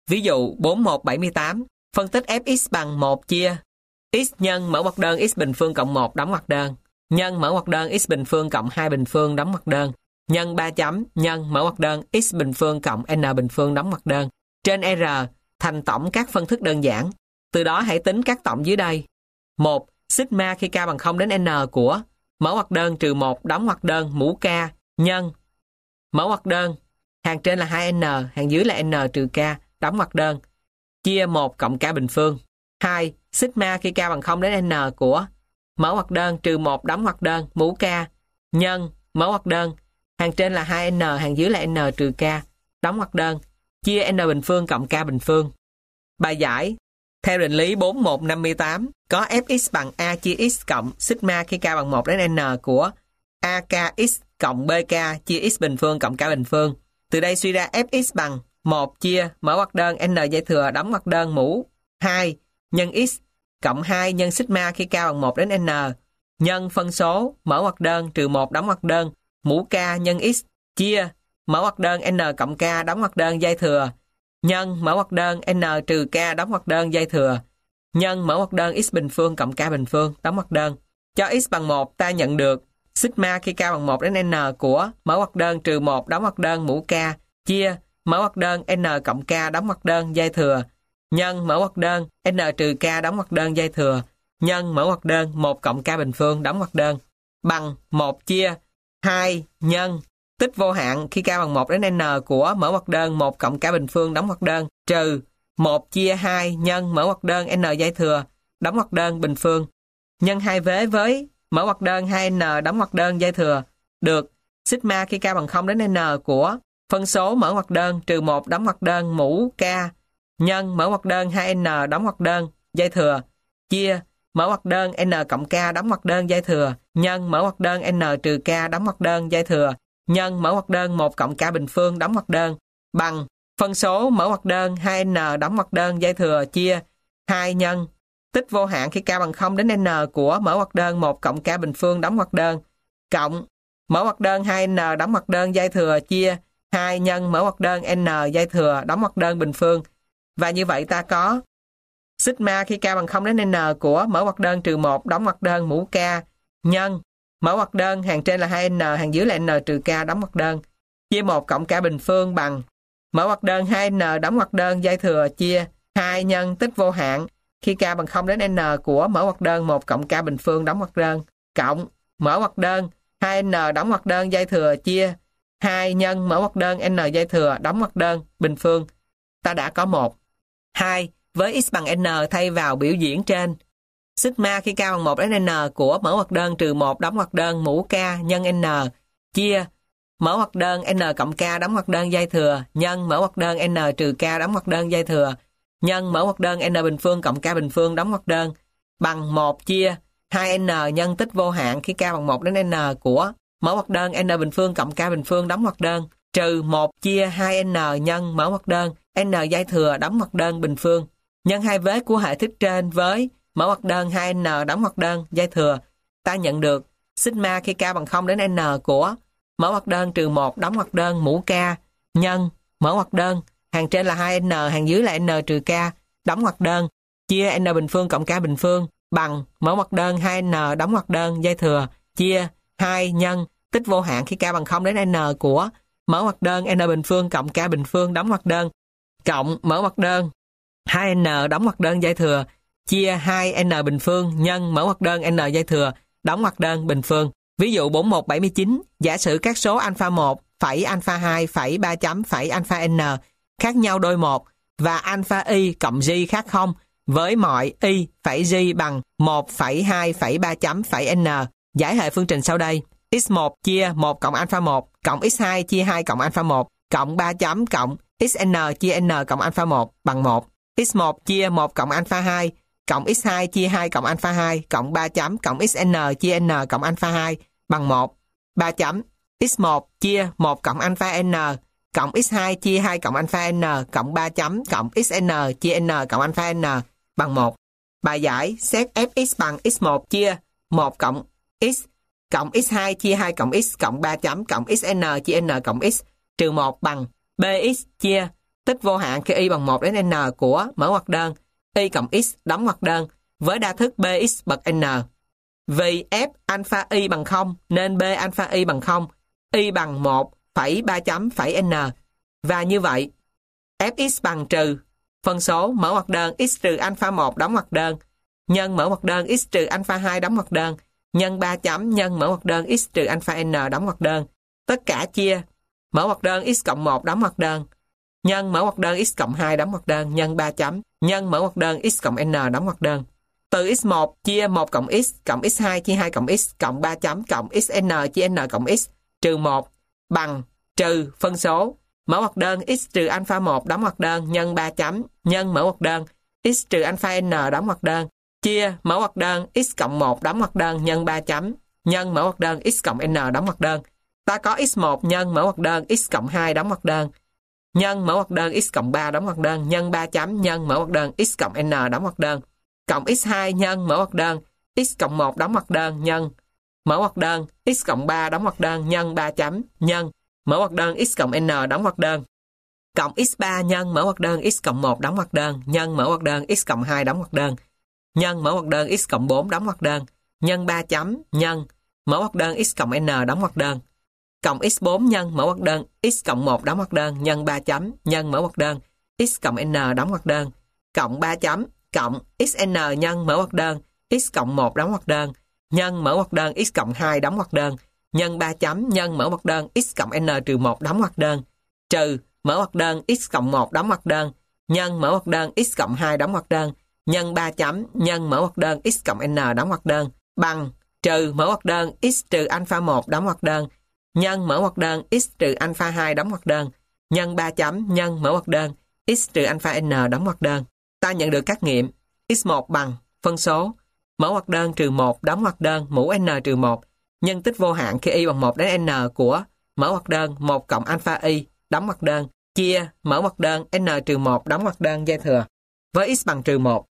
Ví dụ 4178, phân tích fx bằng 1 chia x nhân mở ngoặc đơn x bình phương cộng 1 đóng ngoặc đơn, nhân mở ngoặc đơn x bình phương cộng 2 bình phương đóng ngoặc đơn, nhân 3 chấm nhân mở ngoặc đơn x bình phương cộng n bình phương đóng ngoặc đơn trên R thành tổng các phân thức đơn giản. Từ đó hãy tính các tổng dưới đây. 1. Sigma khi k bằng 0 đến n của mở ngoặc đơn trừ 1 đóng ngoặc đơn mũ k nhân mở ngoặc đơn hàng trên là 2n, hàng dưới là n trừ k đóng ngoặc đơn chia 1 cộng k bình phương. 2. Sigma khi k bằng 0 đến n của mở ngoặc đơn trừ 1 đóng ngoặc đơn mũ k nhân mở ngoặc đơn hàng trên là 2n, hàng dưới là n trừ k đóng ngoặc đơn chia n bình phương cộng k bình phương. Bài giải theo định lý 4158 có fx bằng a chia x cộng sigma khi k bằng 1 đến n của akx cộng bk chia x bình phương cộng k bình phương. Từ đây suy ra fx bằng 1 chia mở ngoặc đơn n dây thừa đóng ngoặc đơn mũ 2 nhân x cộng 2 nhân sigma khi k bằng 1 đến n nhân phân số mở ngoặc đơn trừ 1 đóng ngoặc đơn mũ k nhân x chia mở ngoặc đơn n cộng k đóng ngoặc đơn dây thừa nhân mở ngoặc đơn n trừ k đóng ngoặc đơn dây thừa nhân mở ngoặc đơn x bình phương cộng k bình phương đóng ngoặc đơn. Cho x bằng 1 ta nhận được sigma khi k bằng 1 đến n của mở ngoặc đơn trừ 1 đóng ngoặc đơn mũ k chia mở ngoặc đơn n cộng k đóng ngoặc đơn dây thừa nhân mở ngoặc đơn n trừ k đóng ngoặc đơn dây thừa nhân mở ngoặc đơn 1 cộng k bình phương đóng ngoặc đơn bằng 1 chia 2 nhân tích vô hạn khi k bằng 1 đến n của mở ngoặc đơn 1 cộng k bình phương đóng ngoặc đơn trừ 1 chia 2 nhân mở ngoặc đơn n dây thừa đóng ngoặc đơn bình phương nhân 2 vế với mở ngoặc đơn 2n đóng ngoặc đơn dây thừa được sigma khi k bằng 0 đến n của phân số mở ngoặc đơn trừ 1 đóng ngoặc đơn mũ k nhân mở ngoặc đơn 2n đóng ngoặc đơn dây thừa chia mở ngoặc đơn n cộng k đóng ngoặc đơn dây thừa nhân mở ngoặc đơn n trừ k đóng ngoặc đơn dây thừa nhân mở ngoặc đơn 1 cộng k bình phương đóng ngoặc đơn bằng phân số mở ngoặc đơn 2n đóng ngoặc đơn dây thừa chia 2 nhân tích vô hạn khi k bằng 0 đến n của mở ngoặc đơn 1 cộng k bình phương đóng ngoặc đơn cộng mở ngoặc đơn 2n đóng ngoặc đơn dây thừa chia 2 nhân mở ngoặc đơn n dây thừa đóng ngoặc đơn bình phương. Và như vậy ta có sigma khi k bằng 0 đến n của mở ngoặc đơn trừ 1 đóng ngoặc đơn mũ k nhân mở ngoặc đơn hàng trên là 2n, hàng dưới là n trừ k đóng ngoặc đơn chia 1 cộng k bình phương bằng mở ngoặc đơn 2n đóng ngoặc đơn dây thừa chia 2 nhân tích vô hạn khi k bằng 0 đến n của mở ngoặc đơn 1 cộng k bình phương đóng ngoặc đơn cộng mở ngoặc đơn 2n đóng ngoặc đơn dây thừa chia 2 nhân mở ngoặc đơn n dây thừa đóng ngoặc đơn bình phương. Ta đã có 1. 2. Với x bằng n thay vào biểu diễn trên sigma khi k bằng 1 đến n của mở ngoặc đơn trừ 1 đóng ngoặc đơn mũ k nhân n chia mở ngoặc đơn n cộng k đóng ngoặc đơn dây thừa nhân mở ngoặc đơn n trừ k đóng ngoặc đơn dây thừa nhân mở ngoặc đơn n bình phương cộng k bình phương đóng ngoặc đơn bằng 1 chia 2n nhân tích vô hạn khi k bằng 1 đến n của mở ngoặc đơn n bình phương cộng k bình phương đóng ngoặc đơn trừ 1 chia 2n nhân mở ngoặc đơn n dây thừa đóng ngoặc đơn bình phương nhân 2 vế của hệ thức trên với mở ngoặc đơn 2n đóng ngoặc đơn dây thừa. Ta nhận được sigma khi k bằng 0 đến n của mở ngoặc đơn trừ 1 đóng ngoặc đơn mũ k nhân mở ngoặc đơn hàng trên là 2n, hàng dưới là n trừ k đóng ngoặc đơn chia n bình phương cộng k bình phương bằng mở ngoặc đơn 2n đóng ngoặc đơn dây thừa chia 2 nhân tích vô hạn khi k bằng 0 đến n của mở ngoặc đơn n bình phương cộng k bình phương đóng ngoặc đơn cộng mở ngoặc đơn 2n đóng ngoặc đơn dây thừa chia 2n bình phương nhân mở ngoặc đơn n dây thừa đóng ngoặc đơn bình phương. Ví dụ 4179, giả sử các số alpha 1, phẩy alpha 2, phẩy 3 chấm, phẩy alpha n khác nhau đôi 1 và alpha y cộng g khác 0 với mọi y phẩy g bằng 1 phẩy 2 phẩy 3 chấm phẩy n. Giải hệ phương trình sau đây. x1 chia 1 cộng alpha 1 cộng x2 chia 2 cộng alpha 1 cộng 3 chấm cộng xn chia n cộng alpha 1 bằng 1. x1 chia 1 cộng alpha 2 cộng x2 chia 2 cộng alpha 2 cộng 3 chấm cộng xn chia n cộng alpha 2 bằng 1. 3 chấm x1 chia 1 cộng alpha n cộng x2 chia 2 cộng alpha n cộng 3 chấm cộng xn chia n cộng alpha n bằng 1. Bài giải xét fx bằng x1 chia 1 cộng x cộng x2 chia 2 cộng x cộng 3 chấm cộng xn chia n cộng x trừ 1 bằng bx chia tích vô hạn khi y bằng 1 đến n của mở ngoặc đơn y cộng x đóng ngoặc đơn với đa thức bx bậc n. Vì f alpha y bằng 0 nên b alpha y bằng 0, y bằng 1 phẩy 3 chấm phẩy n. Và như vậy, fx bằng trừ phân số mở ngoặc đơn x trừ alpha 1 đóng ngoặc đơn nhân mở ngoặc đơn x trừ alpha 2 đóng ngoặc đơn nhân 3 chấm nhân mở ngoặc đơn x trừ alpha n đóng ngoặc đơn, tất cả chia mở ngoặc đơn x cộng 1 đóng ngoặc đơn nhân mở ngoặc đơn x cộng 2 đóng ngoặc đơn nhân 3 chấm nhân mở ngoặc đơn x cộng n đóng ngoặc đơn. Từ x1 chia 1 cộng x2 chia 2 cộng x cộng 3 chấm cộng xn chia n cộng x trừ 1 bằng trừ phân số mở ngoặc đơn x trừ alpha 1 đóng ngoặc đơn nhân 3 chấm nhân mở ngoặc đơn x trừ alpha n đóng ngoặc đơn chia mở ngoặc đơn x cộng 1 đóng ngoặc đơn nhân 3 chấm nhân mở ngoặc đơn x cộng n đóng ngoặc đơn. Ta có x1 nhân mở ngoặc đơn x cộng 2 đóng ngoặc đơn nhân mở ngoặc đơn x cộng 3 đóng ngoặc đơn nhân 3 chấm nhân mở ngoặc đơn x cộng n đóng ngoặc đơn cộng x2 nhân mở ngoặc đơn x cộng 1 đóng ngoặc đơn nhân mở ngoặc đơn x cộng 3 đóng ngoặc đơn nhân 3 chấm nhân mở ngoặc đơn x cộng n đóng ngoặc đơn cộng x3 nhân mở ngoặc đơn x cộng 1 đóng ngoặc đơn nhân mở ngoặc đơn x cộng 2 đóng ngoặc đơn nhân mở ngoặc đơn x cộng 4 đóng ngoặc đơn nhân 3 chấm nhân mở ngoặc đơn x cộng n đóng ngoặc đơn cộng x4 nhân mở ngoặc đơn x cộng 1 đóng ngoặc đơn nhân 3 chấm nhân mở ngoặc đơn x cộng n đóng ngoặc đơn cộng 3 chấm cộng xn nhân mở ngoặc đơn x cộng 1 đóng ngoặc đơn nhân mở ngoặc đơn x cộng 2 đóng ngoặc đơn nhân 3 chấm nhân mở ngoặc đơn x cộng n trừ 1 đóng ngoặc đơn trừ mở ngoặc đơn x cộng 1 đóng ngoặc đơn nhân mở ngoặc đơn x cộng 2 đóng ngoặc đơn nhân 3 chấm nhân mở ngoặc đơn x cộng n đóng ngoặc đơn bằng trừ mở ngoặc đơn x trừ alpha 1 đóng ngoặc đơn nhân mở ngoặc đơn x trừ alpha 2 đóng ngoặc đơn nhân 3 chấm nhân mở ngoặc đơn x trừ alpha n đóng ngoặc đơn. Ta nhận được các nghiệm x1 bằng phân số mở ngoặc đơn trừ 1 đóng ngoặc đơn mũ n trừ 1 nhân tích vô hạn khi y bằng 1 đến n của mở ngoặc đơn 1 cộng alpha y đóng ngoặc đơn chia mở ngoặc đơn n trừ 1 đóng ngoặc đơn dư thừa với x bằng trừ 1.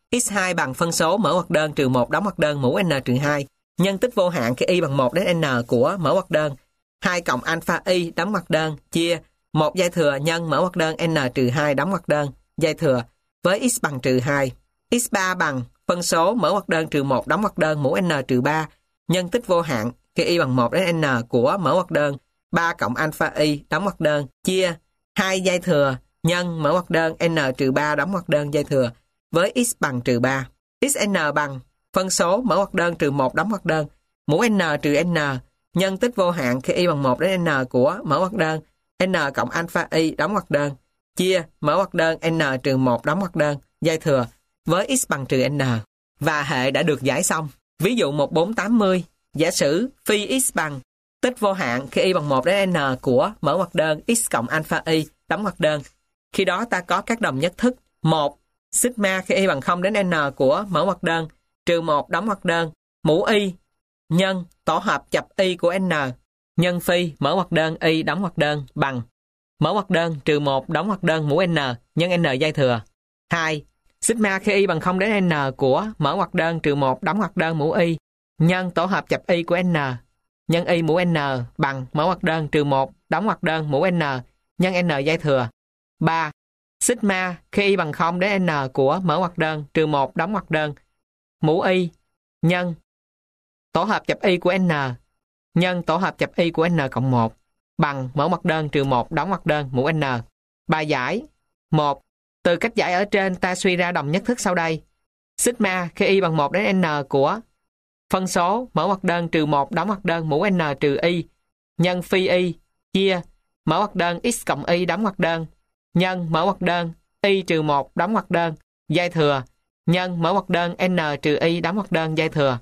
x2 bằng phân số mở ngoặc đơn trừ 1 đóng ngoặc đơn mũ n trừ 2 nhân tích vô hạn khi y bằng 1 đến n của mở ngoặc đơn 2 cộng alpha y đóng ngoặc đơn chia 1 dư thừa nhân mở ngoặc đơn n trừ 2 đóng ngoặc đơn dư thừa với x bằng trừ 2. x3 bằng phân số mở ngoặc đơn trừ 1 đóng ngoặc đơn mũ n trừ 3 nhân tích vô hạn khi y bằng 1 đến n của mở ngoặc đơn 3 cộng alpha y đóng ngoặc đơn chia 2 dư thừa nhân mở ngoặc đơn n trừ 3 đóng ngoặc đơn dư thừa với x bằng trừ 3. xn bằng phân số mở ngoặc đơn trừ 1 đóng ngoặc đơn mũ n trừ n nhân tích vô hạn khi y bằng 1 đến n của mở ngoặc đơn n cộng alpha y đóng ngoặc đơn chia mở ngoặc đơn n trừ 1 đóng ngoặc đơn dư thừa với x bằng trừ n. Và hệ đã được giải xong. Ví dụ 1480, giả sử phi x bằng tích vô hạn khi y bằng 1 đến n của mở ngoặc đơn x cộng alpha y đóng ngoặc đơn. Khi đó ta có các đồng nhất thức 1 sigma khi y bằng 0 đến n của mở ngoặc đơn trừ 1 đóng ngoặc đơn mũ y nhân tổ hợp chập y của n nhân phi mở ngoặc đơn y đóng ngoặc đơn bằng mở ngoặc đơn trừ 1 đóng ngoặc đơn mũ n nhân n dư thừa. 2. Sigma khi y bằng 0 đến n của mở ngoặc đơn trừ 1 đóng ngoặc đơn mũ y nhân tổ hợp chập y của n nhân y mũ n bằng mở ngoặc đơn trừ 1 đóng ngoặc đơn mũ n nhân n dư thừa. 3. Sigma khi y bằng 0 đến n của mở ngoặc đơn trừ 1 đóng ngoặc đơn mũ y nhân tổ hợp chập y của n nhân tổ hợp chập y của n cộng 1 bằng mở ngoặc đơn trừ 1 đóng ngoặc đơn mũ n. Bài giải 1. Từ cách giải ở trên ta suy ra đồng nhất thức sau đây. Sigma khi y bằng 1 đến n của phân số mở ngoặc đơn trừ 1 đóng ngoặc đơn mũ n trừ y nhân phi y chia mở ngoặc đơn x cộng y đóng ngoặc đơn nhân mở ngoặc đơn y trừ 1 đóng ngoặc đơn dư thừa nhân mở ngoặc đơn n trừ y đóng ngoặc đơn dư thừa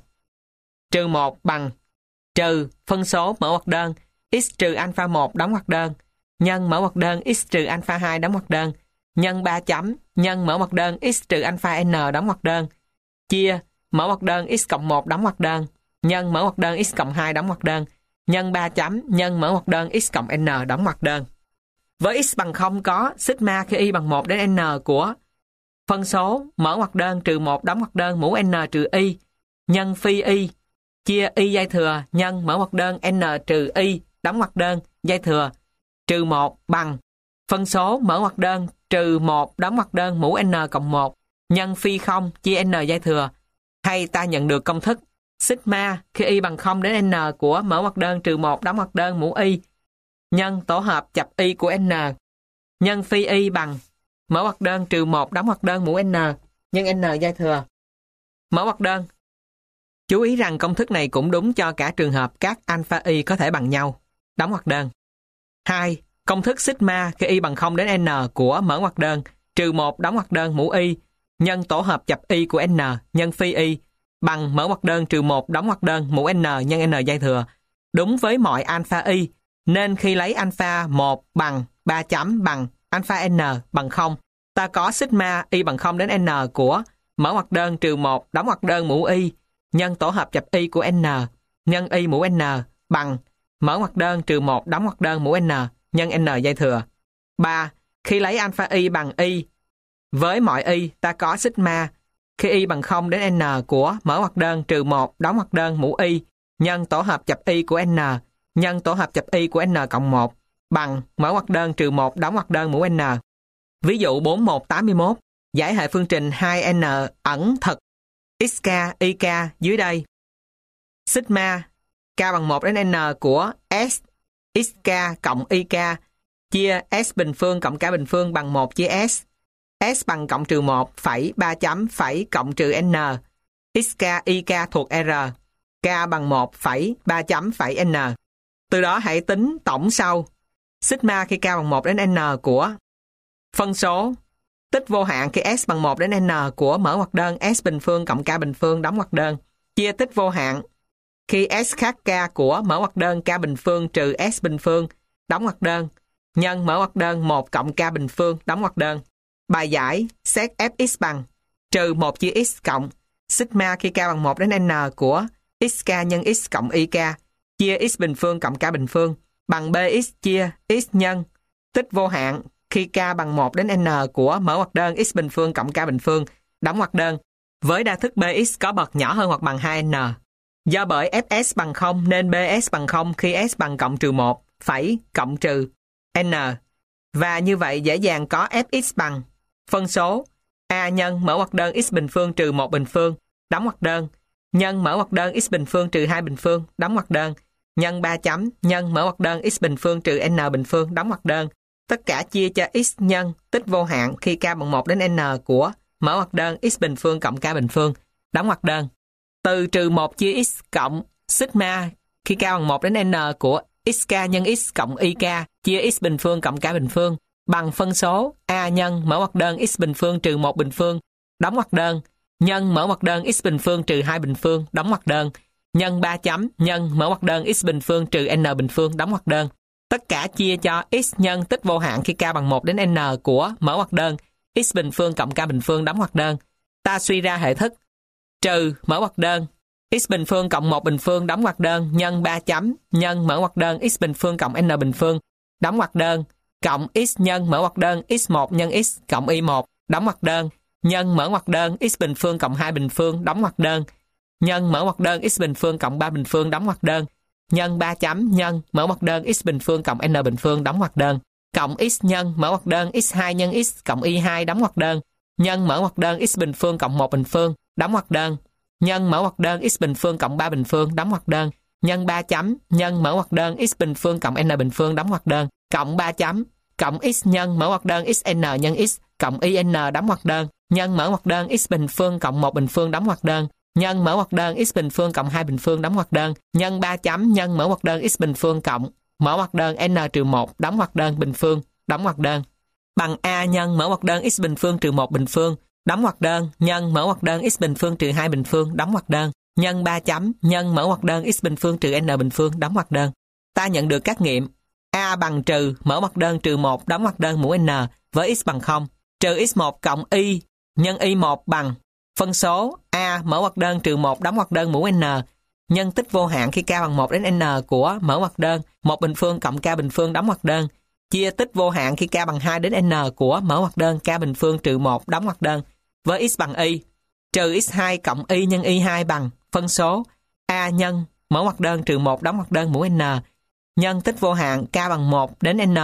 trừ 1 bằng trừ phân số mở ngoặc đơn x trừ alpha 1 đóng ngoặc đơn nhân mở ngoặc đơn x trừ alpha 2 đóng ngoặc đơn nhân 3 chấm nhân mở ngoặc đơn x trừ alpha n đóng ngoặc đơn chia mở ngoặc đơn x cộng 1 đóng ngoặc đơn nhân mở ngoặc đơn x cộng 2 đóng ngoặc đơn nhân 3 chấm nhân mở ngoặc đơn x cộng n đóng ngoặc đơn. Với x bằng 0 có sigma khi y bằng 1 đến n của phân số mở ngoặc đơn trừ 1 đóng ngoặc đơn mũ n trừ y nhân phi y chia y dư thừa nhân mở ngoặc đơn n trừ y đóng ngoặc đơn dư thừa trừ 1 bằng Phân số mở ngoặc đơn trừ 1 đóng ngoặc đơn mũ n cộng 1 nhân phi không chia n giai thừa. Hay ta nhận được công thức sigma khi y bằng 0 đến n của mở ngoặc đơn trừ 1 đóng ngoặc đơn mũ y nhân tổ hợp chập y của n nhân phi y bằng mở ngoặc đơn trừ 1 đóng ngoặc đơn mũ n nhân n giai thừa. Mở ngoặc đơn. Chú ý rằng công thức này cũng đúng cho cả trường hợp các alpha y có thể bằng nhau. Đóng ngoặc đơn. 2. Công thức sigma khi y bằng 0 đến n của mở ngoặc đơn trừ 1 đóng ngoặc đơn mũ y nhân tổ hợp chập y của n nhân phi y bằng mở ngoặc đơn trừ 1 đóng ngoặc đơn mũ n nhân n giai thừa. Đúng với mọi alpha y, nên khi lấy alpha 1 bằng 3 chấm bằng alpha n bằng 0, ta có sigma y bằng 0 đến n của mở ngoặc đơn trừ 1 đóng ngoặc đơn mũ y nhân tổ hợp chập y của n nhân y mũ n bằng mở ngoặc đơn trừ 1 đóng ngoặc đơn mũ n nhân n giai thừa. 3. Khi lấy alpha y bằng y, với mọi y ta có sigma khi y bằng 0 đến n của mở ngoặc đơn trừ 1 đóng ngoặc đơn mũ y nhân tổ hợp chập y của n nhân tổ hợp chập y của n cộng 1 bằng mở ngoặc đơn trừ 1 đóng ngoặc đơn mũ n. Ví dụ 4181, giải hệ phương trình 2n ẩn thực xk ik dưới đây. Sigma k bằng 1 đến n của s xk cộng ik chia s bình phương cộng k bình phương bằng 1 chia s. S bằng cộng trừ 1 phẩy 3 chấm phẩy cộng trừ n. Xk ik thuộc R. K bằng 1 phẩy 3 chấm phẩy n. Từ đó hãy tính tổng sau. Sigma khi k bằng 1 đến n của phân số tích vô hạn khi s bằng 1 đến n của mở ngoặc đơn s bình phương cộng k bình phương đóng ngoặc đơn chia tích vô hạn khi s khác k của mở ngoặc đơn k bình phương trừ s bình phương đóng ngoặc đơn nhân mở ngoặc đơn 1 cộng k bình phương đóng ngoặc đơn. Bài giải xét fx bằng trừ 1 chia x cộng sigma khi k bằng 1 đến n của xk nhân x cộng ik chia x bình phương cộng k bình phương bằng bx chia x nhân tích vô hạn khi k bằng 1 đến n của mở ngoặc đơn x bình phương cộng k bình phương đóng ngoặc đơn với đa thức bx có bậc nhỏ hơn hoặc bằng 2n. Do bởi fs bằng 0 nên bs bằng 0 khi s bằng cộng trừ 1 phẩy cộng trừ n. Và như vậy dễ dàng có fx bằng phân số a nhân mở ngoặc đơn x bình phương trừ 1 bình phương đóng ngoặc đơn nhân mở ngoặc đơn x bình phương trừ 2 bình phương đóng ngoặc đơn nhân 3 chấm nhân mở ngoặc đơn x bình phương trừ n bình phương đóng ngoặc đơn. Tất cả chia cho x nhân tích vô hạn khi k bằng 1 đến n của mở ngoặc đơn x bình phương cộng k bình phương đóng ngoặc đơn. Từ trừ 1 chia x cộng sigma khi k bằng 1 đến n của xk nhân x cộng ik chia x bình phương cộng k bình phương bằng phân số a nhân mở ngoặc đơn x bình phương trừ 1 bình phương đóng ngoặc đơn nhân mở ngoặc đơn x bình phương trừ 2 bình phương đóng ngoặc đơn nhân 3 chấm nhân mở ngoặc đơn x bình phương trừ n bình phương đóng ngoặc đơn. Tất cả chia cho x nhân tích vô hạn khi k bằng 1 đến n của mở ngoặc đơn x bình phương cộng k bình phương đóng ngoặc đơn. Ta suy ra hệ thức trừ mở ngoặc đơn x bình phương cộng 1 bình phương đóng ngoặc đơn nhân 3 chấm nhân mở ngoặc đơn x bình phương cộng n bình phương đóng ngoặc đơn cộng x nhân mở ngoặc đơn x1 nhân x cộng y1 đóng ngoặc đơn nhân mở ngoặc đơn x bình phương cộng 2 bình phương đóng ngoặc đơn nhân mở ngoặc đơn x bình phương cộng 3 bình phương đóng ngoặc đơn nhân 3 chấm nhân mở ngoặc đơn x bình phương cộng n bình phương đóng ngoặc đơn cộng x nhân mở ngoặc đơn x2 nhân x cộng y2 đóng ngoặc đơn nhân mở ngoặc đơn x bình phương cộng 1 bình phương đóng ngoặc đơn nhân mở ngoặc đơn x bình phương cộng 3 bình phương đóng ngoặc đơn nhân 3 chấm nhân mở ngoặc đơn x bình phương cộng n bình phương đóng ngoặc đơn cộng 3 chấm cộng x nhân mở ngoặc đơn xn nhân x cộng yn đóng ngoặc đơn nhân mở ngoặc đơn x bình phương cộng 1 bình phương đóng ngoặc đơn nhân mở ngoặc đơn x bình phương cộng 2 bình phương đóng ngoặc đơn nhân 3 chấm nhân mở ngoặc đơn x bình phương cộng mở ngoặc đơn n-1 đóng ngoặc đơn bình phương đóng ngoặc đơn bằng a nhân mở ngoặc đơn x bình phương trừ 1 bình phương đóng ngoặc đơn nhân mở ngoặc đơn x bình phương trừ 2 bình phương đóng ngoặc đơn nhân 3 chấm nhân mở ngoặc đơn x bình phương trừ n bình phương đóng ngoặc đơn. Ta nhận được các nghiệm a bằng trừ mở ngoặc đơn trừ 1 đóng ngoặc đơn mũ n với x bằng 0 trừ x1 cộng y nhân y1 bằng phân số a mở ngoặc đơn trừ 1 đóng ngoặc đơn mũ n nhân tích vô hạn khi k bằng 1 đến n của mở ngoặc đơn 1 bình phương cộng k bình phương đóng ngoặc đơn chia tích vô hạn khi k bằng 2 đến n của mở ngoặc đơn k bình phương trừ 1 đóng ngoặc đơn với x bằng y trừ x2 cộng y nhân y2 bằng phân số a nhân mở ngoặc đơn trừ 1 đóng ngoặc đơn mũ n nhân tích vô hạn k bằng 1 đến n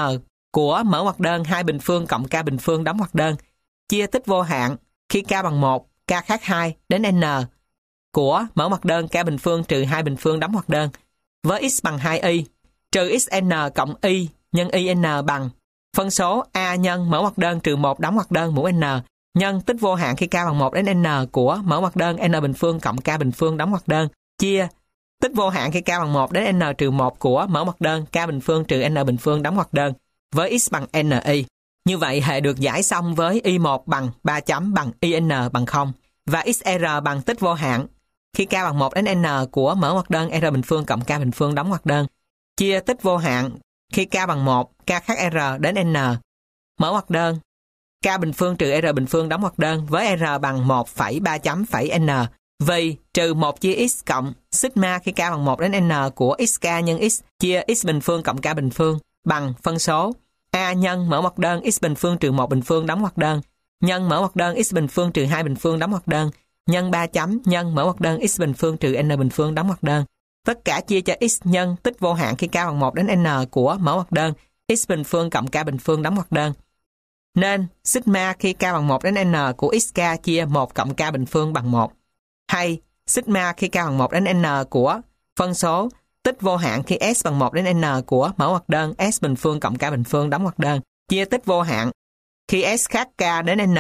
của mở ngoặc đơn 2 bình phương cộng k bình phương đóng ngoặc đơn chia tích vô hạn khi k bằng 1, k khác 2 đến n của mở ngoặc đơn k bình phương trừ 2 bình phương đóng ngoặc đơn với x bằng 2y trừ xn cộng y nhân yn bằng phân số a nhân mở ngoặc đơn trừ 1 đóng ngoặc đơn mũ n nhân tích vô hạn khi k bằng 1 đến n của mở ngoặc đơn n bình phương cộng k bình phương đóng ngoặc đơn chia tích vô hạn khi k bằng 1 đến n trừ 1 của mở ngoặc đơn k bình phương trừ n bình phương đóng ngoặc đơn với x bằng ni. Như vậy hệ được giải xong với y1 bằng 3 chấm bằng in bằng 0 và xr bằng tích vô hạn khi k bằng 1 đến n của mở ngoặc đơn r bình phương cộng k bình phương đóng ngoặc đơn chia tích vô hạn khi k bằng 1, k khác r đến n mở ngoặc đơn k bình phương trừ r bình phương đóng ngoặc đơn với r bằng 1,3 chấm phẩy n vì trừ 1 chia x cộng sigma khi k bằng 1 đến n của xk nhân x chia x bình phương cộng k bình phương bằng phân số a nhân mở ngoặc đơn x bình phương trừ 1 bình phương đóng ngoặc đơn nhân mở ngoặc đơn x bình phương trừ 2 bình phương đóng ngoặc đơn nhân 3 chấm nhân mở ngoặc đơn x bình phương trừ n bình phương đóng ngoặc đơn tất cả chia cho x nhân tích vô hạn khi k bằng 1 đến n của mở ngoặc đơn x bình phương cộng k bình phương đóng ngoặc đơn. Nên sigma khi k bằng 1 đến n của xk chia 1 cộng k bình phương bằng 1 hay sigma khi k bằng 1 đến n của phân số tích vô hạn khi s bằng 1 đến n của mở ngoặc đơn s bình phương cộng k bình phương đóng ngoặc đơn chia tích vô hạn khi s khác k đến n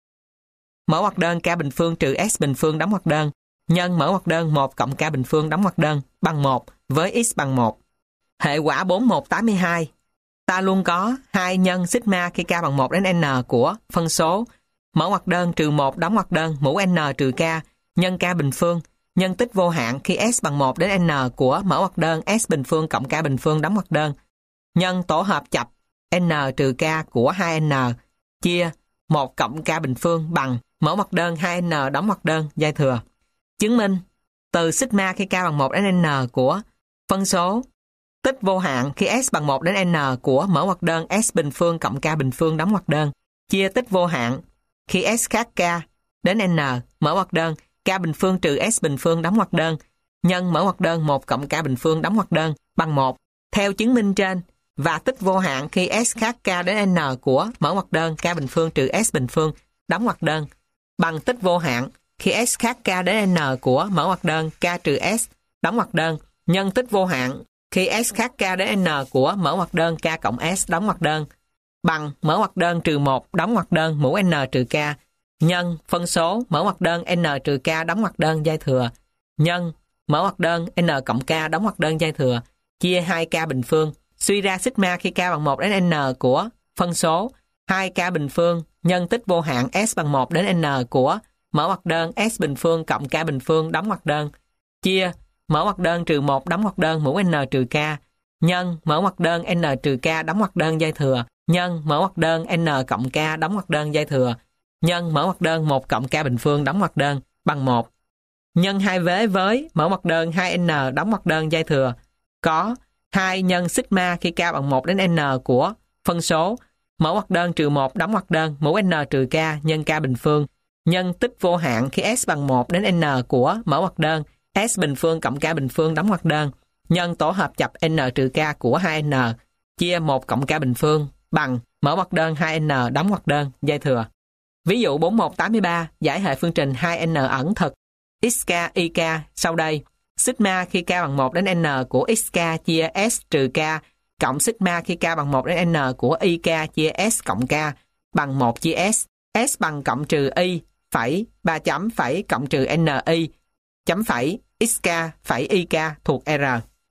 mở ngoặc đơn k bình phương trừ s bình phương đóng ngoặc đơn nhân mở ngoặc đơn 1 cộng k bình phương đóng ngoặc đơn bằng 1 với x bằng 1. Hệ quả 4182 ta luôn có 2 nhân sigma khi k bằng 1 đến n của phân số mở ngoặc đơn trừ 1 đóng ngoặc đơn mũ n trừ k nhân k bình phương nhân tích vô hạn khi s bằng 1 đến n của mở ngoặc đơn s bình phương cộng k bình phương đóng ngoặc đơn nhân tổ hợp chập n trừ k của 2n chia 1 cộng k bình phương bằng mở ngoặc đơn 2n đóng ngoặc đơn giai thừa. Chứng minh từ sigma khi k bằng 1 đến n của phân số tích vô hạn khi s bằng 1 đến n của mở ngoặc đơn s bình phương cộng k bình phương đóng ngoặc đơn chia tích vô hạn khi s khác k đến n mở ngoặc đơn k bình phương trừ s bình phương đóng ngoặc đơn nhân mở ngoặc đơn 1 cộng k bình phương đóng ngoặc đơn bằng 1 theo chứng minh trên và tích vô hạn khi s khác k đến n của mở ngoặc đơn k bình phương trừ s bình phương đóng ngoặc đơn bằng tích vô hạn khi s khác k đến n của mở ngoặc đơn k trừ s đóng ngoặc đơn nhân tích vô hạn khi s khác k đến n của mở ngoặc đơn k cộng s đóng ngoặc đơn bằng mở ngoặc đơn trừ 1 đóng ngoặc đơn mũ n trừ k nhân phân số mở ngoặc đơn n trừ k đóng ngoặc đơn giai thừa nhân mở ngoặc đơn n cộng k đóng ngoặc đơn giai thừa chia 2k bình phương suy ra sigma khi k bằng 1 đến n của phân số 2k bình phương nhân tích vô hạn s bằng 1 đến n của mở ngoặc đơn s bình phương cộng k bình phương đóng ngoặc đơn chia mở ngoặc đơn trừ 1 đóng ngoặc đơn mũ n trừ k nhân mở ngoặc đơn n trừ k đóng ngoặc đơn giai thừa nhân mở ngoặc đơn n cộng k đóng ngoặc đơn giai thừa nhân mở ngoặc đơn 1 cộng k bình phương đóng ngoặc đơn bằng 1 nhân 2 vế với mở ngoặc đơn 2n đóng ngoặc đơn giai thừa có 2 nhân sigma khi k bằng 1 đến n của phân số mở ngoặc đơn trừ 1 đóng ngoặc đơn mũ n trừ k nhân k bình phương nhân tích vô hạn khi s bằng 1 đến n của mở ngoặc đơn s bình phương cộng k bình phương đóng ngoặc đơn nhân tổ hợp chập n trừ k của 2n chia 1 cộng k bình phương bằng mở ngoặc đơn 2n đóng ngoặc đơn giai thừa. Ví dụ 4183 giải hệ phương trình 2n ẩn thực xk ik sau đây sigma khi k bằng 1 đến n của xk chia s trừ k cộng sigma khi k bằng 1 đến n của ik chia s cộng k bằng 1 chia s bằng cộng trừ y phẩy 3 chấm phẩy cộng trừ ni chấm phẩy xk phẩy ik thuộc r.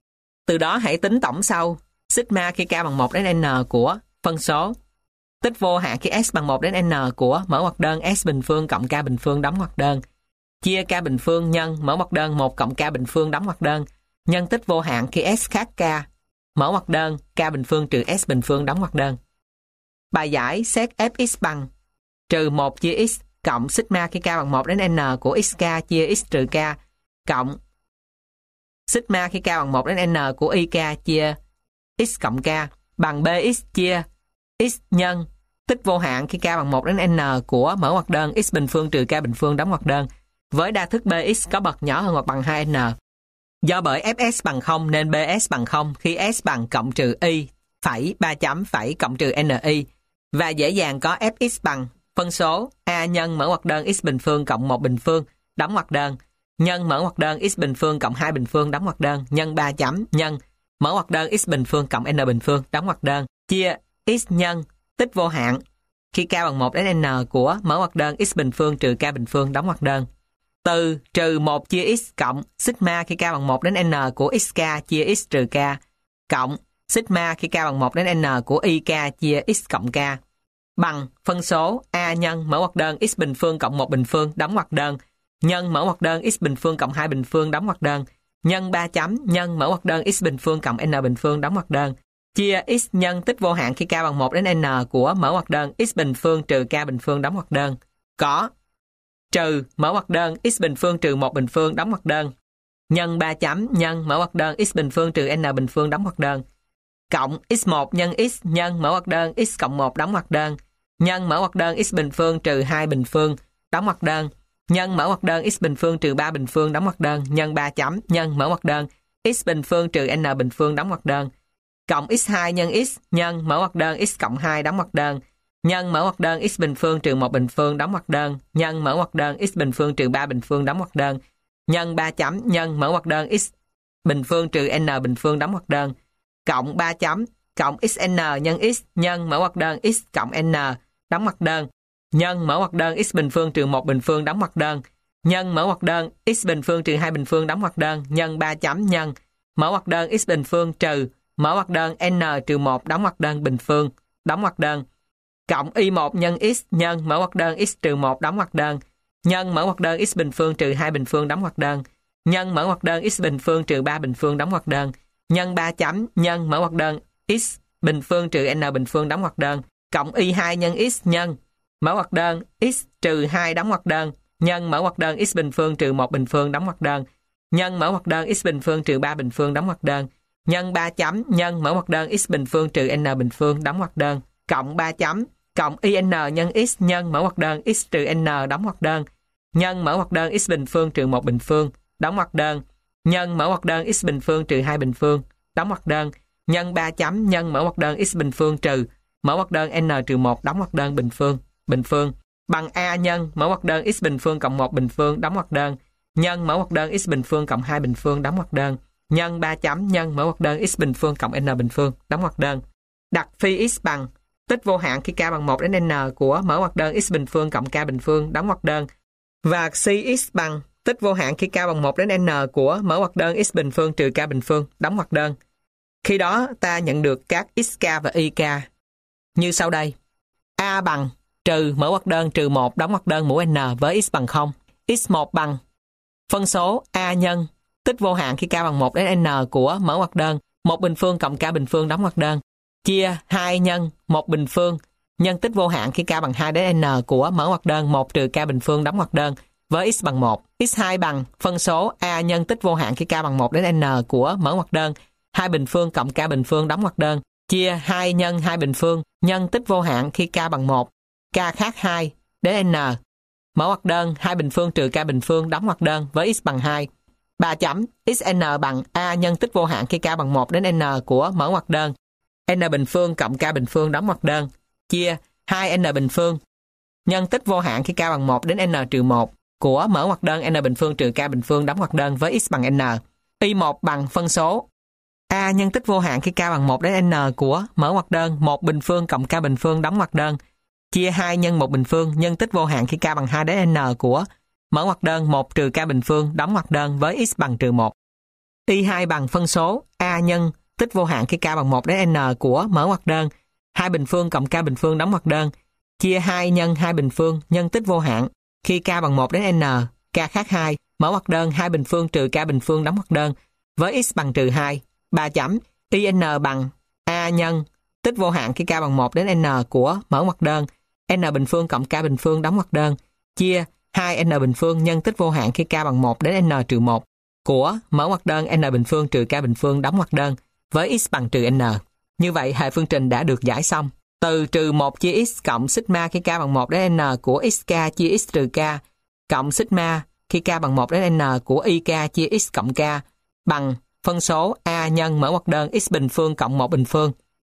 Từ đó hãy tính tổng sau sigma khi k bằng 1 đến n của phân số tích vô hạn khi s bằng 1 đến n của mở ngoặc đơn s bình phương cộng k bình phương đóng ngoặc đơn chia k bình phương nhân mở ngoặc đơn 1 cộng k bình phương đóng ngoặc đơn nhân tích vô hạn khi s khác k mở ngoặc đơn k bình phương trừ s bình phương đóng ngoặc đơn. Bài giải xét fx bằng trừ 1 chia x cộng sigma khi k bằng 1 đến n của xk chia x trừ k cộng sigma khi k bằng 1 đến n của ik chia x cộng k bằng bx chia x nhân tích vô hạn khi k bằng 1 đến n của mở ngoặc đơn x bình phương trừ k bình phương đóng ngoặc đơn với đa thức bx có bậc nhỏ hơn hoặc bằng 2n. Do bởi fs bằng 0 nên bs bằng 0 khi s bằng cộng trừ y phẩy 3 chấm phẩy cộng trừ NI và dễ dàng có Fx bằng phân số A nhân mở ngoặc đơn x bình phương cộng 1 bình phương đóng ngoặc đơn nhân mở ngoặc đơn x bình phương cộng 2 bình phương đóng ngoặc đơn nhân 3 chấm nhân mở ngoặc đơn x bình phương cộng n bình phương đóng ngoặc đơn chia x nhân tích vô hạn khi k bằng 1 đến n của mở ngoặc đơn x bình phương trừ k bình phương đóng ngoặc đơn từ trừ 1 chia x cộng sigma khi k bằng 1 đến n của xk chia x trừ k cộng sigma khi k bằng 1 đến n của ik chia x cộng k bằng phân số A nhân mở ngoặc đơn x bình phương cộng 1 bình phương đóng ngoặc đơn nhân mở ngoặc đơn x bình phương cộng 2 bình phương đóng ngoặc đơn nhân 3 chấm nhân mở ngoặc đơn x bình phương cộng n bình phương đóng ngoặc đơn chia x nhân tích vô hạn khi k bằng 1 đến n của mở ngoặc đơn x bình phương trừ k bình phương đóng ngoặc đơn có trừ mở ngoặc đơn x bình phương trừ 1 bình phương đóng ngoặc đơn nhân 3 chấm nhân mở ngoặc đơn x bình phương trừ n bình phương đóng ngoặc đơn cộng x1 nhân x nhân mở ngoặc đơn x cộng 1 đóng ngoặc đơn nhân mở ngoặc đơn x bình phương trừ 2 bình phương đóng ngoặc đơn nhân mở ngoặc đơn x bình phương trừ 3 bình phương đóng ngoặc đơn nhân 3 chấm nhân mở ngoặc đơn x bình phương trừ n bình phương đóng ngoặc đơn cộng x2 nhân x nhân mở ngoặc đơn x cộng 2 đóng ngoặc đơn nhân mở ngoặc đơn x bình phương trừ 1 bình phương đóng ngoặc đơn nhân mở ngoặc đơn x bình phương trừ 3 bình phương đóng ngoặc đơn nhân 3 chấm nhân mở ngoặc đơn x bình phương trừ n bình phương đóng ngoặc đơn cộng 3 chấm cộng xn nhân x nhân mở ngoặc đơn x cộng n đóng ngoặc đơn nhân mở ngoặc đơn x bình phương trừ 1 bình phương đóng ngoặc đơn nhân mở ngoặc đơn x bình phương trừ 2 bình phương đóng ngoặc đơn nhân 3 chấm nhân mở ngoặc đơn x bình phương trừ mở ngoặc đơn n trừ 1 đóng ngoặc đơn bình phương đóng ngoặc đơn cộng y1 nhân x nhân mở ngoặc đơn x trừ 1 đóng ngoặc đơn nhân mở ngoặc đơn x bình phương trừ 2 bình phương đóng ngoặc đơn nhân mở ngoặc đơn x bình phương trừ 3 bình phương đóng ngoặc đơn nhân 3 chấm nhân mở ngoặc đơn x bình phương trừ n bình phương đóng ngoặc đơn cộng y2 nhân x nhân mở ngoặc đơn x trừ 2 đóng ngoặc đơn nhân mở ngoặc đơn x bình phương trừ 1 bình phương đóng ngoặc đơn nhân mở ngoặc đơn x bình phương trừ 3 bình phương đóng ngoặc đơn nhân 3 chấm nhân mở ngoặc đơn x bình phương trừ n bình phương đóng ngoặc đơn cộng 3 chấm cộng in nhân x nhân mở ngoặc đơn x trừ n đóng ngoặc đơn nhân mở ngoặc đơn x bình phương trừ 1 bình phương đóng ngoặc đơn nhân mở ngoặc đơn x bình phương trừ 2 bình phương đóng ngoặc đơn nhân 3 chấm nhân mở ngoặc đơn x bình phương trừ mở ngoặc đơn n trừ 1 đóng ngoặc đơn bình phương bằng A nhân mở ngoặc đơn x bình phương cộng 1 bình phương đóng ngoặc đơn nhân mở ngoặc đơn x bình phương cộng 2 bình phương đóng ngoặc đơn nhân 3 chấm nhân mở ngoặc đơn x bình phương cộng n bình phương đóng ngoặc đơn đặt phi x bằng tích vô hạn khi k bằng 1 đến n của mở ngoặc đơn x bình phương cộng k bình phương đóng ngoặc đơn và cx bằng tích vô hạn khi k bằng 1 đến n của mở ngoặc đơn x bình phương trừ k bình phương đóng ngoặc đơn. Khi đó ta nhận được các xk và ik như sau đây. A bằng trừ mở ngoặc đơn trừ 1 đóng ngoặc đơn mũ n với x bằng 0. x1 bằng phân số A nhân tích vô hạn khi k bằng 1 đến n của mở ngoặc đơn 1 bình phương cộng k bình phương đóng ngoặc đơn chia 2 nhân 1 bình phương nhân tích vô hạn khi k bằng 2 đến n của mở ngoặc đơn 1 trừ k bình phương đóng ngoặc đơn với x bằng 1. x2 bằng phân số A nhân tích vô hạn khi k bằng 1 đến n của mở ngoặc đơn 2 bình phương cộng k bình phương đóng ngoặc đơn chia 2 nhân 2 bình phương nhân tích vô hạn khi k bằng 1, k khác 2 đến n. Mở ngoặc đơn 2 bình phương trừ k bình phương đóng ngoặc đơn với x bằng 2. 3 chấm xn bằng A nhân tích vô hạn khi k bằng 1 đến n của mở ngoặc đơn n bình phương cộng k bình phương đóng ngoặc đơn chia 2n bình phương nhân tích vô hạn khi k bằng 1 đến n trừ 1 của mở ngoặc đơn n bình phương trừ k bình phương đóng ngoặc đơn với x bằng n. Y1 bằng phân số A nhân tích vô hạn khi k bằng 1 đến n của mở ngoặc đơn 1 bình phương cộng k bình phương đóng ngoặc đơn chia 2 nhân 1 bình phương nhân tích vô hạn khi k bằng 2 đến n của mở ngoặc đơn 1 trừ k bình phương đóng ngoặc đơn với x bằng trừ 1. Y2 bằng phân số A nhân tích vô hạn khi k bằng 1 đến n của mở ngoặc đơn 2 bình phương cộng k bình phương đóng ngoặc đơn chia 2 nhân 2 bình phương nhân tích vô hạn khi k bằng 1 đến n, k khác 2, mở ngoặc đơn 2 bình phương trừ k bình phương đóng ngoặc đơn với x bằng trừ 2. 3 chấm in bằng A nhân tích vô hạn khi k bằng 1 đến n của mở ngoặc đơn n bình phương cộng k bình phương đóng ngoặc đơn chia 2n bình phương nhân tích vô hạn khi k bằng 1 đến n trừ 1 của mở ngoặc đơn n bình phương trừ k bình phương đóng ngoặc đơn với x bằng trừ n. Như vậy hệ phương trình đã được giải xong. Từ trừ 1 chia x cộng sigma khi k bằng 1 đến n của xk chia x trừ k cộng sigma khi k bằng 1 đến n của ik chia x cộng k bằng phân số A nhân mở ngoặc đơn x bình phương cộng 1 bình phương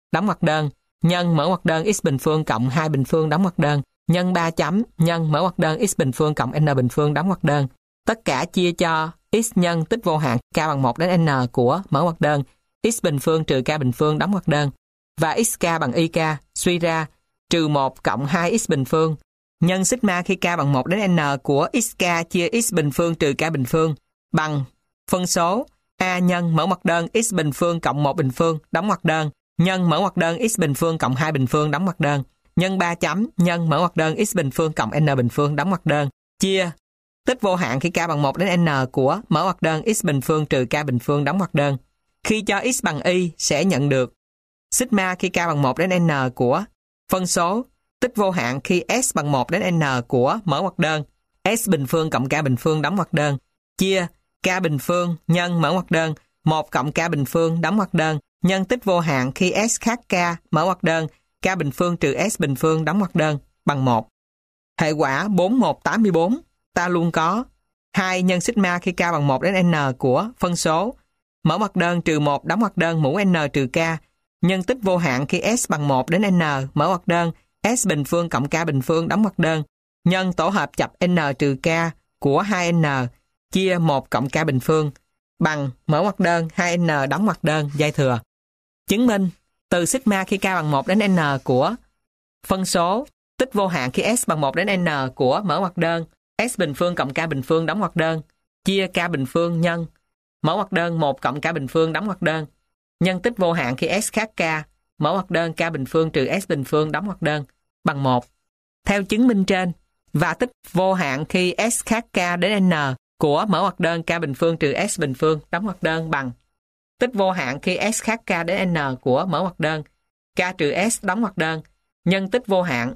đóng ngoặc đơn nhân mở ngoặc đơn x bình phương cộng 2 bình phương đóng ngoặc đơn nhân 3 chấm nhân mở ngoặc đơn x bình phương cộng n bình phương đóng ngoặc đơn. Tất cả chia cho x nhân tích vô hạn k bằng 1 đến n của mở ngoặc đơn x bình phương trừ k bình phương đóng ngoặc đơn và xk bằng ik suy ra trừ 1 cộng 2x bình phương nhân sigma khi k bằng 1 đến n của xk chia x bình phương trừ k bình phương bằng phân số a nhân mở ngoặc đơn x bình phương cộng 1 bình phương đóng ngoặc đơn nhân mở ngoặc đơn x bình phương cộng 2 bình phương đóng ngoặc đơn nhân 3 chấm nhân mở ngoặc đơn x bình phương cộng n bình phương đóng ngoặc đơn chia tích vô hạn khi k bằng 1 đến n của mở ngoặc đơn x bình phương trừ k bình phương đóng ngoặc đơn. Khi cho x bằng y sẽ nhận được sigma khi k bằng 1 đến n của phân số tích vô hạn khi s bằng 1 đến n của mở ngoặc đơn s bình phương cộng k bình phương đóng ngoặc đơn chia k bình phương nhân mở ngoặc đơn 1 cộng k bình phương đóng ngoặc đơn nhân tích vô hạn khi s khác k mở ngoặc đơn k bình phương trừ s bình phương đóng ngoặc đơn bằng 1. Hệ quả 4184 ta luôn có 2 nhân sigma khi k bằng 1 đến n của phân số mở ngoặc đơn trừ 1 đóng ngoặc đơn mũ n trừ k nhân tích vô hạn khi s bằng 1 đến n mở ngoặc đơn s bình phương cộng k bình phương đóng ngoặc đơn nhân tổ hợp chập n trừ k của 2n chia 1 cộng k bình phương bằng mở ngoặc đơn 2n đóng ngoặc đơn dây thừa. Chứng minh từ sigma khi k bằng 1 đến n của phân số tích vô hạn khi s bằng 1 đến n của mở ngoặc đơn s bình phương cộng k bình phương đóng ngoặc đơn chia k bình phương nhân mở ngoặc đơn 1 cộng k bình phương đóng ngoặc đơn nhân tích vô hạn khi s khác k mở ngoặc đơn k bình phương trừ s bình phương đóng ngoặc đơn bằng 1. Theo chứng minh trên và tích vô hạn khi s khác k đến n của mở ngoặc đơn k bình phương trừ s bình phương đóng ngoặc đơn bằng tích vô hạn khi s khác k đến n của mở ngoặc đơn k trừ s đóng ngoặc đơn nhân tích vô hạn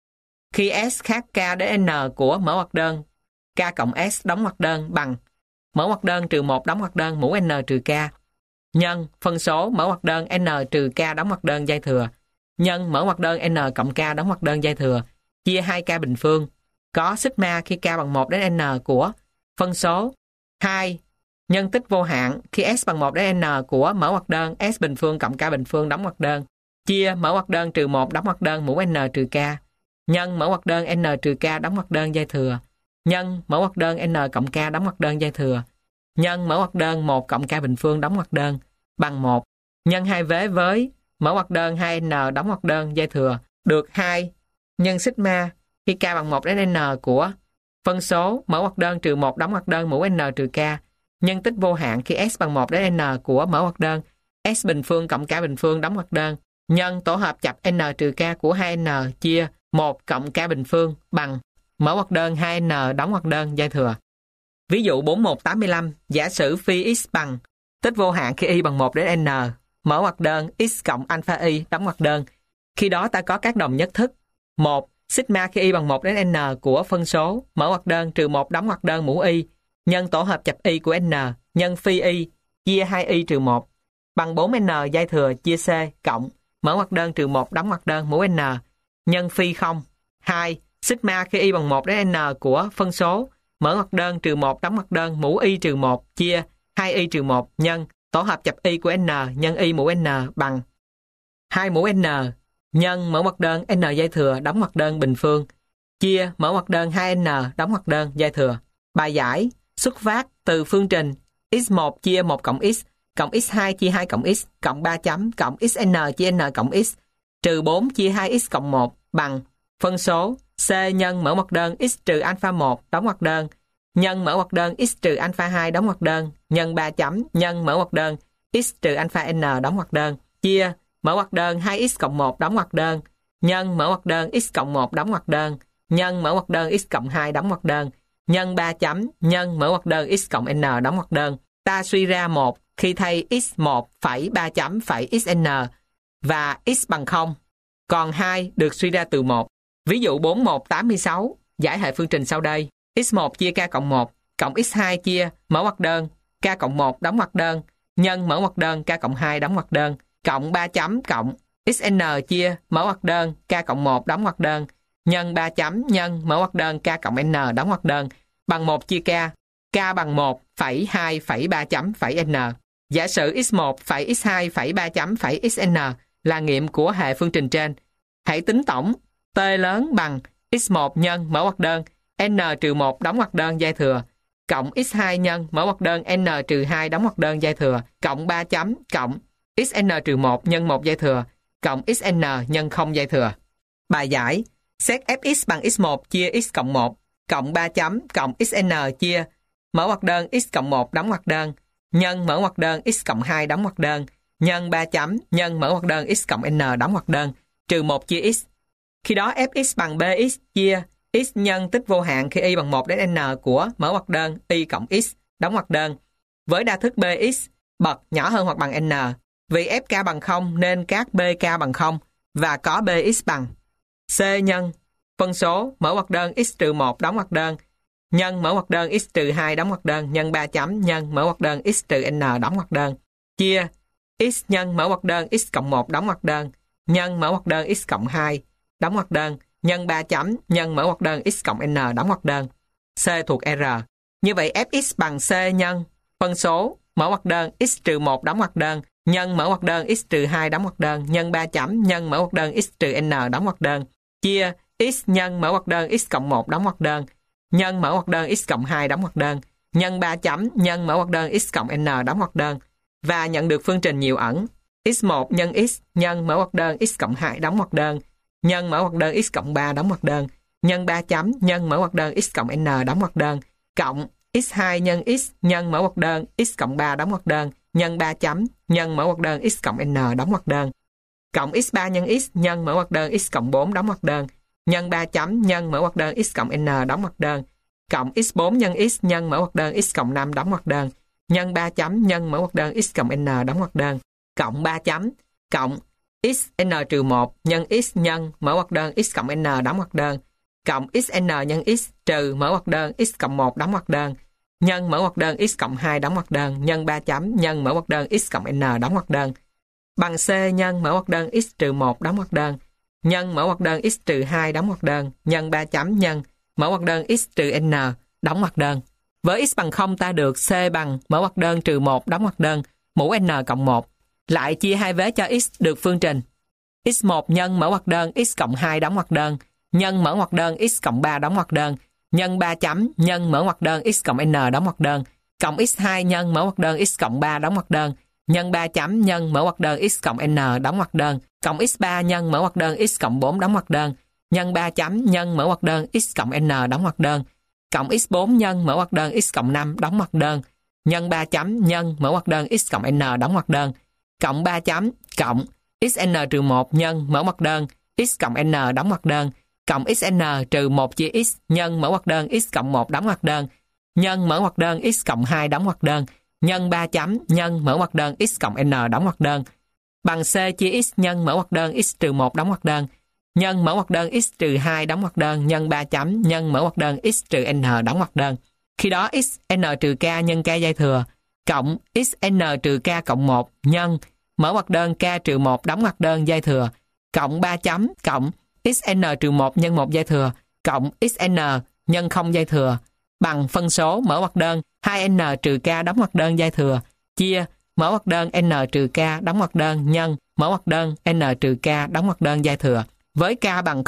khi s khác k đến n của mở ngoặc đơn k cộng s đóng ngoặc đơn bằng mở ngoặc đơn trừ 1 đóng ngoặc đơn mũ n trừ k nhân phân số mở ngoặc đơn n trừ k đóng ngoặc đơn dây thừa nhân mở ngoặc đơn n cộng k đóng ngoặc đơn dây thừa chia 2k bình phương có sigma khi k bằng 1 đến n của phân số 2 nhân tích vô hạn khi s bằng 1 đến n của mở ngoặc đơn s bình phương cộng k bình phương đóng ngoặc đơn chia mở ngoặc đơn trừ 1 đóng ngoặc đơn mũ n trừ k nhân mở ngoặc đơn n trừ k đóng ngoặc đơn dây thừa nhân mở ngoặc đơn n cộng k đóng ngoặc đơn dây thừa nhân mở ngoặc đơn 1 cộng k bình phương đóng ngoặc đơn bằng 1 nhân 2 vế với mở ngoặc đơn 2n đóng ngoặc đơn dây thừa được 2 nhân sigma khi k bằng 1 đến n của phân số mở ngoặc đơn trừ 1 đóng ngoặc đơn mũ n trừ k nhân tích vô hạn khi s bằng 1 đến n của mở ngoặc đơn s bình phương cộng k bình phương đóng ngoặc đơn nhân tổ hợp chập n trừ k của 2n chia 1 cộng k bình phương bằng mở ngoặc đơn 2n đóng ngoặc đơn dây thừa. Ví dụ 4185 giả sử phi x bằng tích vô hạn khi y bằng 1 đến n mở ngoặc đơn x cộng alpha y đóng ngoặc đơn. Khi đó ta có các đồng nhất thức 1 sigma khi y bằng 1 đến n của phân số mở ngoặc đơn trừ 1 đóng ngoặc đơn mũ y nhân tổ hợp chập y của n nhân phi y chia 2y trừ 1 bằng 4n dây thừa chia c cộng mở ngoặc đơn trừ 1 đóng ngoặc đơn mũ n nhân phi 0 2 sigma khi y bằng 1 đến n của phân số mở ngoặc đơn trừ 1 đóng ngoặc đơn mũ y trừ 1 chia 2y trừ 1 nhân tổ hợp chập y của n nhân y mũ n bằng 2 mũ n nhân mở ngoặc đơn n dây thừa đóng ngoặc đơn bình phương chia mở ngoặc đơn 2n đóng ngoặc đơn dây thừa. Bài giải xuất phát từ phương trình x1 chia 1 cộng x cộng x2 chia 2 cộng x cộng 3 chấm cộng xn chia n cộng x trừ 4 chia 2x cộng 1 bằng phân số c nhân mở ngoặc đơn x trừ alpha 1 đóng ngoặc đơn nhân mở ngoặc đơn x trừ alpha 2 đóng ngoặc đơn nhân 3 chấm nhân mở ngoặc đơn x trừ alpha n đóng ngoặc đơn chia mở ngoặc đơn 2x cộng 1 đóng ngoặc đơn nhân mở ngoặc đơn x cộng 1 đóng ngoặc đơn nhân mở ngoặc đơn x cộng 2 đóng ngoặc đơn nhân 3 chấm nhân mở ngoặc đơn x cộng n đóng ngoặc đơn. Ta suy ra 1 khi thay x1 phẩy 3 chấm phẩy xn và x bằng 0, còn 2 được suy ra từ 1. Ví dụ 4186 giải hệ phương trình sau đây. x1 chia k cộng 1 cộng x2 chia mở ngoặc đơn k cộng 1 đóng ngoặc đơn nhân mở ngoặc đơn k cộng 2 đóng ngoặc đơn cộng 3 chấm cộng xn chia mở ngoặc đơn k cộng 1 đóng ngoặc đơn nhân 3 chấm nhân mở ngoặc đơn k cộng n đóng ngoặc đơn bằng 1 chia k bằng 1 phẩy 2 phẩy 3 chấm phẩy n. Giả sử x1 phẩy x2 phẩy 3 chấm phẩy xn là nghiệm của hệ phương trình trên. Hãy tính tổng t lớn bằng x1 nhân mở ngoặc đơn n-1 đóng ngoặc đơn giai thừa cộng x2 nhân mở ngoặc đơn n-2 đóng ngoặc đơn giai thừa cộng 3 chấm cộng xn-1 nhân 1 giai thừa cộng xn nhân 0 giai thừa. Bài giải: xét fx bằng x1 chia x cộng 1 cộng 3 chấm cộng xn chia mở ngoặc đơn x cộng 1 đóng ngoặc đơn nhân mở ngoặc đơn x cộng 2 đóng ngoặc đơn nhân 3 chấm nhân mở ngoặc đơn x cộng n đóng ngoặc đơn trừ 1 chia x. Khi đó fx bằng bx chia x nhân tích vô hạn khi y bằng 1 đến n của mở ngoặc đơn y cộng x đóng ngoặc đơn với đa thức bx bậc nhỏ hơn hoặc bằng n. Vì fk bằng 0 nên các bk bằng 0 và có bx bằng c nhân phân số mở ngoặc đơn x trừ 1 đóng ngoặc đơn nhân mở ngoặc đơn x trừ 2 đóng ngoặc đơn nhân 3 chấm nhân mở ngoặc đơn x trừ n đóng ngoặc đơn chia x nhân mở ngoặc đơn x cộng 1 đóng ngoặc đơn nhân mở ngoặc đơn x cộng 2 đóng ngoặc đơn nhân 3 chấm nhân mở ngoặc đơn x cộng n đóng ngoặc đơn. C thuộc R. Như vậy fx bằng c nhân phân số mở ngoặc đơn x trừ 1 đóng ngoặc đơn nhân mở ngoặc đơn x trừ 2 đóng ngoặc đơn nhân 3 chấm nhân mở ngoặc đơn x trừ n đóng ngoặc đơn chia x nhân mở ngoặc đơn x cộng 1 đóng ngoặc đơn nhân mở ngoặc đơn x cộng 2 đóng ngoặc đơn nhân 3 chấm nhân mở ngoặc đơn x cộng n đóng ngoặc đơn và nhận được phương trình nhiều ẩn x1 nhân x nhân mở ngoặc đơn x cộng 2 đóng ngoặc đơn nhân mở ngoặc đơn x cộng 3 đóng ngoặc đơn nhân 3 chấm nhân mở ngoặc đơn x cộng n đóng ngoặc đơn cộng x2 nhân x nhân mở ngoặc đơn x cộng 3 đóng ngoặc đơn nhân 3 chấm nhân mở ngoặc đơn x cộng n đóng ngoặc đơn cộng x3 nhân x nhân mở ngoặc đơn x cộng 4 đóng ngoặc đơn nhân 3 chấm nhân mở ngoặc đơn x cộng n đóng ngoặc đơn cộng x4 nhân x nhân mở ngoặc đơn x cộng 5 đóng ngoặc đơn nhân 3 chấm nhân mở ngoặc đơn x cộng n đóng ngoặc đơn cộng 3 chấm cộng xn-1 nhân x nhân mở ngoặc đơn x cộng n đóng ngoặc đơn cộng xn nhân x trừ mở ngoặc đơn x cộng 1 đóng ngoặc đơn nhân mở ngoặc đơn x cộng 2 đóng ngoặc đơn nhân 3 chấm nhân mở ngoặc đơn x cộng n đóng ngoặc đơn bằng c nhân mở ngoặc đơn x trừ 1 đóng ngoặc đơn nhân mở ngoặc đơn x trừ 2 đóng ngoặc đơn nhân 3 chấm nhân mở ngoặc đơn x trừ n đóng ngoặc đơn. Với x bằng 0 ta được c bằng mở ngoặc đơn trừ 1 đóng ngoặc đơn mũ n cộng 1. Lại chia hai vế cho x được phương trình x1 nhân mở ngoặc đơn x cộng 2 đóng ngoặc đơn nhân mở ngoặc đơn x cộng 3 đóng ngoặc đơn nhân 3 chấm nhân mở ngoặc đơn x cộng n đóng ngoặc đơn cộng x2 nhân mở ngoặc đơn x cộng 3 đóng ngoặc đơn nhân 3 chấm nhân mở ngoặc đơn x cộng n đóng ngoặc đơn cộng x3 nhân mở ngoặc đơn x cộng 4 đóng ngoặc đơn nhân 3 chấm nhân mở ngoặc đơn x cộng n đóng ngoặc đơn cộng x4 nhân mở ngoặc đơn x cộng 5 đóng ngoặc đơn nhân 3 chấm nhân mở ngoặc đơn x cộng n đóng ngoặc đơn cộng 3 chấm cộng xn-1 nhân mở ngoặc đơn x cộng n đóng ngoặc đơn cộng xn trừ 1 chia x nhân mở ngoặc đơn x cộng 1 đóng ngoặc đơn nhân mở ngoặc đơn x cộng 2 đóng ngoặc đơn nhân 3 chấm nhân mở ngoặc đơn x cộng n đóng ngoặc đơn bằng c chia x nhân mở ngoặc đơn x trừ 1 đóng ngoặc đơn nhân mở ngoặc đơn x trừ 2 đóng ngoặc đơn nhân 3 chấm nhân mở ngoặc đơn x trừ n đóng ngoặc đơn. Khi đó xn trừ k nhân k giai thừa cộng xn trừ k cộng 1 nhân mở ngoặc đơn k trừ 1 đóng ngoặc đơn giai thừa cộng 3 chấm cộng xn trừ 1 nhân 1 giai thừa cộng xn nhân 0 giai thừa bằng phân số mở ngoặc đơn 2n trừ k đóng ngoặc đơn giai thừa chia mở ngoặc đơn n trừ k đóng ngoặc đơn nhân mở ngoặc đơn n trừ k đóng ngoặc đơn giai thừa với k bằng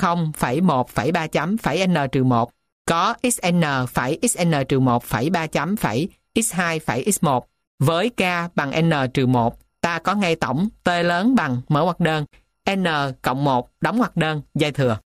0,1,3 chấm phẩy n trừ 1 có xn phẩy xn trừ 1 phẩy 3 chấm phẩy x2 phẩy x1 với k bằng n trừ 1 ta có ngay tổng t lớn bằng mở ngoặc đơn n cộng 1 đóng ngoặc đơn giai thừa.